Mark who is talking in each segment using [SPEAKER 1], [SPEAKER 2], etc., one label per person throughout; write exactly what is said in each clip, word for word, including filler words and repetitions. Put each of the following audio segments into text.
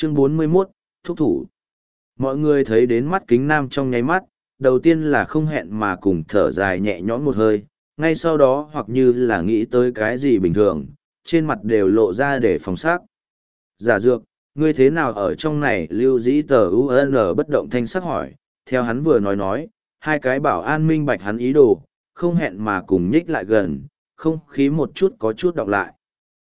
[SPEAKER 1] Chương bốn mươi mốt, thúc thủ. Mọi người thấy đến mắt kính nam trong nháy mắt, đầu tiên là không hẹn mà cùng thở dài nhẹ nhõm một hơi, ngay sau đó hoặc như là nghĩ tới cái gì bình thường, trên mặt đều lộ ra để phòng sát. Giả dược, ngươi thế nào ở trong này? Lưu Dĩ Tờ u en bất động thanh sắc hỏi, theo hắn vừa nói nói, hai cái bảo an minh bạch hắn ý đồ, không hẹn mà cùng nhích lại gần, không khí một chút có chút đọc lại.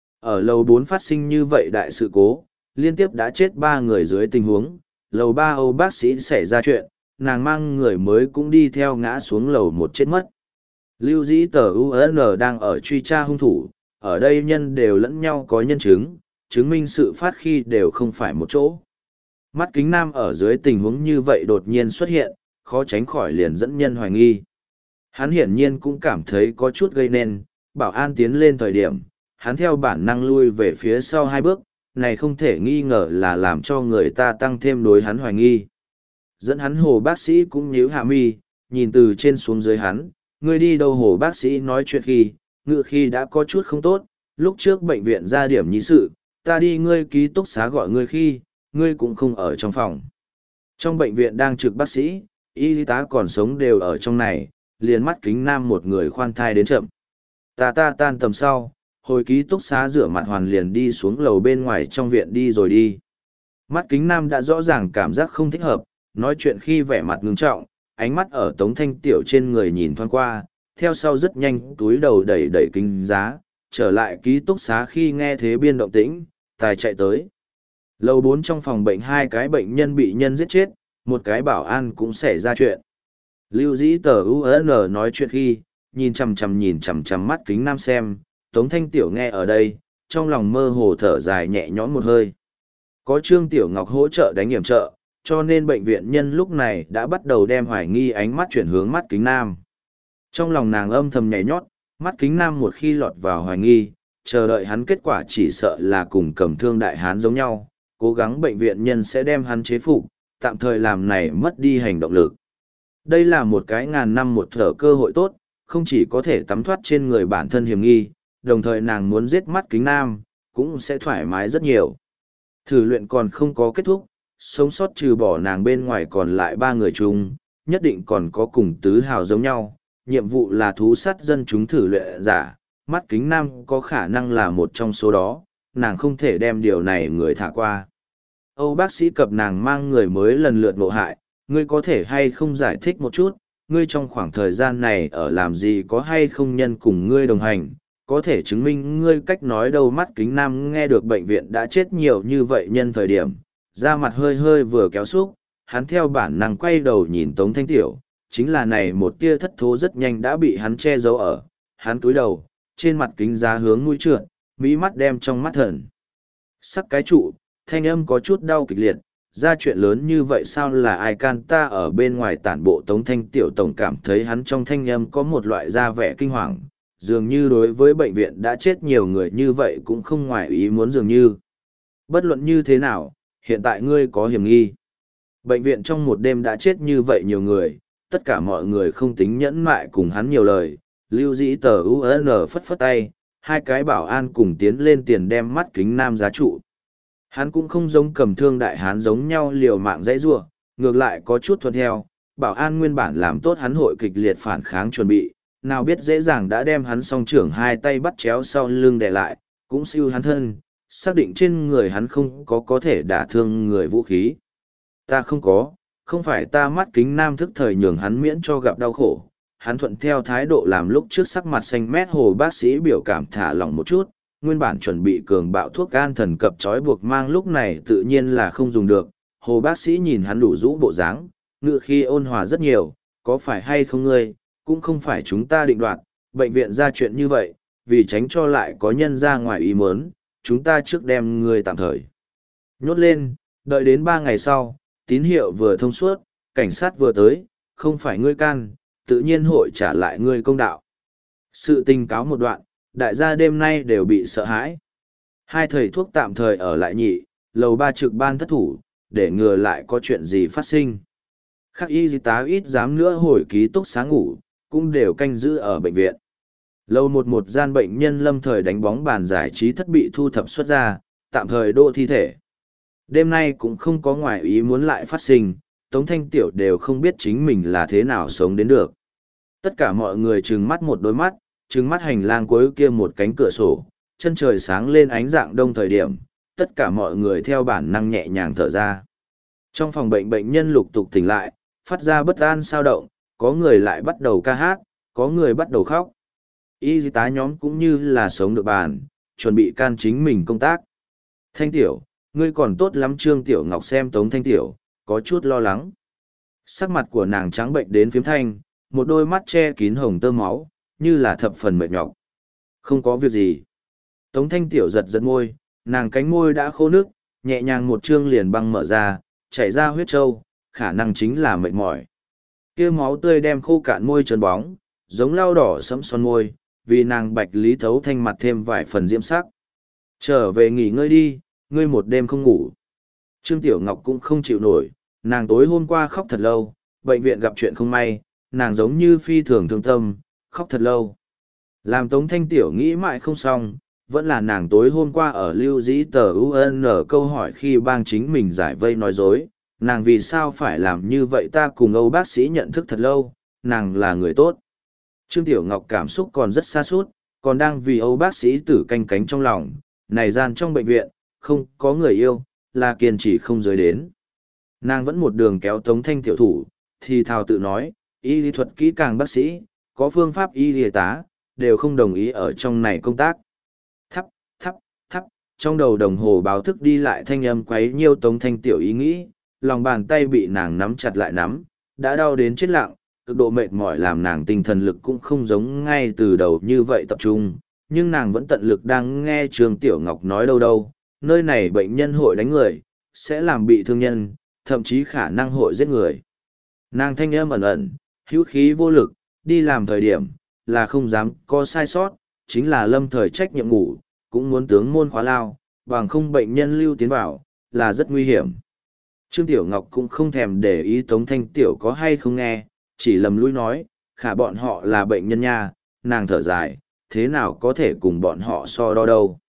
[SPEAKER 1] Ở lầu bốn phát sinh như vậy đại sự cố, liên tiếp đã chết ba người dưới tình huống, lầu ba Âu bác sĩ xảy ra chuyện, nàng mang người mới cũng đi theo ngã xuống lầu một chết mất. Lưu Dĩ Tờ u en đang ở truy tra hung thủ, ở đây nhân đều lẫn nhau có nhân chứng, chứng minh sự phát khi đều không phải một chỗ. Mắt kính nam ở dưới tình huống như vậy đột nhiên xuất hiện, khó tránh khỏi liền dẫn nhân hoài nghi. Hắn hiển nhiên cũng cảm thấy có chút gây nên, bảo an tiến lên thời điểm, hắn theo bản năng lui về phía sau hai bước, này không thể nghi ngờ là làm cho người ta tăng thêm đối hắn hoài nghi. Dẫn hắn hồ bác sĩ cũng nhíu hạ mi, nhìn từ trên xuống dưới hắn, ngươi đi đâu? Hồ bác sĩ nói chuyện khi, ngự khi đã có chút không tốt, lúc trước bệnh viện ra điểm nhị sự, ta đi ngươi ký túc xá gọi ngươi khi, ngươi cũng không ở trong phòng. Trong bệnh viện đang trực bác sĩ, y tá còn sống đều ở trong này, liền mắt kính nam một người khoan thai đến chậm. Ta ta tan tầm sau, hồi ký túc xá rửa mặt hoàn liền đi xuống lầu bên ngoài trong viện đi rồi đi. Mắt kính nam đã rõ ràng cảm giác không thích hợp, nói chuyện khi vẻ mặt ngưng trọng, ánh mắt ở Tống Thanh Tiểu trên người nhìn thoáng qua, theo sau rất nhanh túi đầu đẩy đẩy kính giá, trở lại ký túc xá khi nghe thế biên động tĩnh, tài chạy tới. Lầu bốn trong phòng bệnh hai cái bệnh nhân bị nhân giết chết, một cái bảo an cũng xảy ra chuyện. Lưu Dĩ Tờ u en nói chuyện khi, nhìn chằm chằm nhìn chằm chằm mắt kính nam xem, Tống Thanh Tiểu nghe ở đây, trong lòng mơ hồ thở dài nhẹ nhõm một hơi. Có Trương Tiểu Ngọc hỗ trợ đánh hiểm trợ, cho nên bệnh viện nhân lúc này đã bắt đầu đem hoài nghi ánh mắt chuyển hướng mắt kính nam. Trong lòng nàng âm thầm nhảy nhót, mắt kính nam một khi lọt vào hoài nghi, chờ đợi hắn kết quả chỉ sợ là cùng cầm thương đại hán giống nhau, cố gắng bệnh viện nhân sẽ đem hắn chế phục, tạm thời làm này mất đi hành động lực. Đây là một cái ngàn năm một thở cơ hội tốt, không chỉ có thể tắm thoát trên người bản thân hiểm nghi, đồng thời nàng muốn giết mắt kính nam, cũng sẽ thoải mái rất nhiều. Thử luyện còn không có kết thúc, sống sót trừ bỏ nàng bên ngoài còn lại ba người chung, nhất định còn có cùng tứ hào giống nhau, nhiệm vụ là thú sát dân chúng thử luyện giả, mắt kính nam có khả năng là một trong số đó, nàng không thể đem điều này người thả qua. Âu bác sĩ cập nàng mang người mới lần lượt ngộ hại, ngươi có thể hay không giải thích một chút, ngươi trong khoảng thời gian này ở làm gì, có hay không nhân cùng ngươi đồng hành, có thể chứng minh ngươi cách nói đâu? Mắt kính nam nghe được bệnh viện đã chết nhiều như vậy nhân thời điểm, da mặt hơi hơi vừa kéo xúc, hắn theo bản năng quay đầu nhìn Tống Thanh Tiểu, chính là này một tia thất thố rất nhanh đã bị hắn che giấu ở, hắn cúi đầu, trên mặt kính giá hướng mũi trượt, mỹ mắt đem trong mắt thần. Sắc cái trụ, thanh âm có chút đau kịch liệt, ra chuyện lớn như vậy sao là ai can ta ở bên ngoài tản bộ? Tống Thanh Tiểu tổng cảm thấy hắn trong thanh âm có một loại da vẻ kinh hoàng, dường như đối với bệnh viện đã chết nhiều người như vậy cũng không ngoài ý muốn dường như. Bất luận như thế nào, hiện tại ngươi có hiểm nghi. Bệnh viện trong một đêm đã chết như vậy nhiều người, tất cả mọi người không tính nhẫn mại cùng hắn nhiều lời. Lưu Dĩ Tờ u en phất phất tay, hai cái bảo an cùng tiến lên tiền đem mắt kính nam giá trụ. Hắn cũng không giống cầm thương đại hán giống nhau liều mạng dãy rủa, ngược lại có chút thuận theo, bảo an nguyên bản làm tốt hắn hội kịch liệt phản kháng chuẩn bị, nào biết dễ dàng đã đem hắn song trưởng hai tay bắt chéo sau lưng đè lại, cũng siêu hắn thân, xác định trên người hắn không có có thể đả thương người vũ khí. Ta không có, không phải ta. Mắt kính nam thức thời nhường hắn miễn cho gặp đau khổ, hắn thuận theo thái độ làm lúc trước sắc mặt xanh mét. Hồ bác sĩ biểu cảm thả lỏng một chút, nguyên bản chuẩn bị cường bạo thuốc an thần cập trói buộc mang lúc này tự nhiên là không dùng được. Hồ bác sĩ nhìn hắn đủ rũ bộ dáng, ngựa khi ôn hòa rất nhiều, có phải hay không ngươi, cũng không phải chúng ta định đoạt, bệnh viện ra chuyện như vậy, vì tránh cho lại có nhân ra ngoài ý muốn, chúng ta trước đem ngươi tạm thời nhốt lên, đợi đến ba ngày sau, tín hiệu vừa thông suốt, cảnh sát vừa tới, không phải ngươi can, tự nhiên hội trả lại ngươi công đạo. Sự tình cáo một đoạn, đại gia đêm nay đều bị sợ hãi. Hai thầy thuốc tạm thời ở lại nhị, lầu ba trực ban thất thủ, để ngừa lại có chuyện gì phát sinh. Các y tá ít dám nữa hồi ký túc xá ngủ, cũng đều canh giữ ở bệnh viện. Lầu một một gian bệnh nhân lâm thời đánh bóng bàn giải trí thất bị thu thập xuất ra, tạm thời đỗ thi thể. Đêm nay cũng không có ngoại ý muốn lại phát sinh, Tống Thanh Tiểu đều không biết chính mình là thế nào sống đến được. Tất cả mọi người trừng mắt một đôi mắt, trừng mắt hành lang cuối kia một cánh cửa sổ, chân trời sáng lên ánh dạng đông thời điểm, tất cả mọi người theo bản năng nhẹ nhàng thở ra. Trong phòng bệnh bệnh nhân lục tục tỉnh lại, phát ra bất an sao động, có người lại bắt đầu ca hát, có người bắt đầu khóc. Y tá nhóm cũng như là sống được bàn, chuẩn bị can chính mình công tác. Thanh Tiểu, ngươi còn tốt lắm. Trương Tiểu Ngọc xem Tống Thanh Tiểu, có chút lo lắng. Sắc mặt của nàng trắng bệnh đến phiếm thanh, một đôi mắt che kín hồng tơ máu, như là thập phần mệt nhọc. Không có việc gì. Tống Thanh Tiểu giật giật môi, nàng cánh môi đã khô nước, nhẹ nhàng một chương liền băng mở ra, chảy ra huyết trâu, khả năng chính là mệt mỏi. Kia máu tươi đem khô cạn môi trơn bóng, giống lau đỏ sẫm son môi, vì nàng bạch lý thấu thanh mặt thêm vài phần diễm sắc. Trở về nghỉ ngơi đi, ngươi một đêm không ngủ. Trương Tiểu Ngọc cũng không chịu nổi, nàng tối hôm qua khóc thật lâu, bệnh viện gặp chuyện không may, nàng giống như phi thường thương tâm, khóc thật lâu. Làm Tống Thanh Tiểu nghĩ mãi không xong, vẫn là nàng tối hôm qua ở lưu dĩ tờ u en câu hỏi khi bang chính mình giải vây nói dối, nàng vì sao phải làm như vậy. Ta cùng Âu bác sĩ nhận thức thật lâu, nàng là người tốt. Trương Tiểu Ngọc cảm xúc còn rất xa suốt, còn đang vì Âu bác sĩ tử canh cánh trong lòng, này gian trong bệnh viện, không có người yêu, là kiên trì không giới đến. Nàng vẫn một đường kéo Tống Thanh Tiểu thủ, thì thào tự nói, y lý thuật kỹ càng bác sĩ, có phương pháp y y tá, đều không đồng ý ở trong này công tác. Thắp, thắp, thắp, trong đầu đồng hồ báo thức đi lại thanh âm quấy nhiêu Tống Thanh Tiểu ý nghĩ, lòng bàn tay bị nàng nắm chặt lại nắm, đã đau đến chết lặng, cực độ mệt mỏi làm nàng tinh thần lực cũng không giống ngay từ đầu như vậy tập trung, nhưng nàng vẫn tận lực đang nghe Trương Tiểu Ngọc nói đâu đâu, nơi này bệnh nhân hội đánh người, sẽ làm bị thương nhân, thậm chí khả năng hội giết người. Nàng thanh âm ẩn ẩn, hữu khí vô lực, đi làm thời điểm, là không dám có sai sót, chính là lâm thời trách nhiệm ngủ, cũng muốn tướng môn khóa lao, bằng không bệnh nhân lưu tiến vào, là rất nguy hiểm. Trương Tiểu Ngọc cũng không thèm để ý Tống Thanh Tiểu có hay không nghe, chỉ lầm lũi nói, khả bọn họ là bệnh nhân nha, nàng thở dài, thế nào có thể cùng bọn họ so đo đâu.